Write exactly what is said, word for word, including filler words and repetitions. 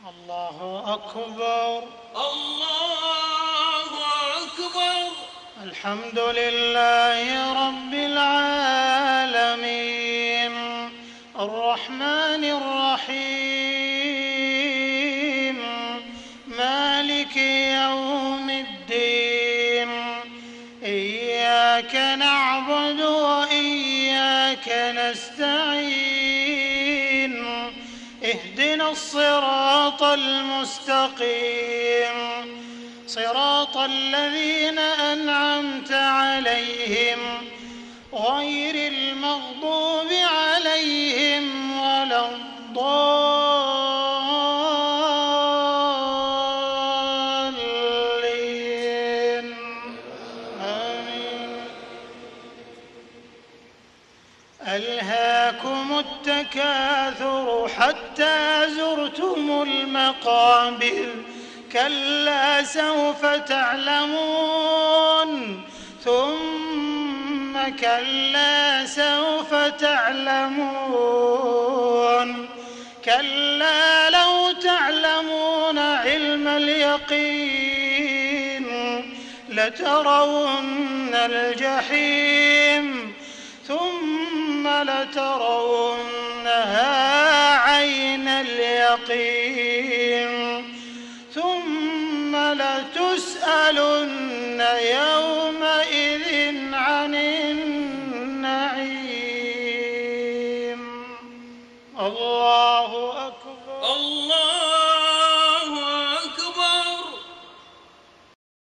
الله أكبر. الله أكبر. الحمد لله رب العالمين الرحمن الرحيم مالك يوم الدين إياك نعبد وإياك نستعين اهدنا الصراط المستقيم صراط الذين أنعمت عليهم غير المغضوب عليهم ولا الضالين آمين. ألهاكم التكاثر حتى زرتم المقابر كلا سوف تعلمون ثم كلا سوف تعلمون كلا لو تعلمون علم اليقين لترون الجحيم ثم لترونها عين اليقين ثم لتسألن يوم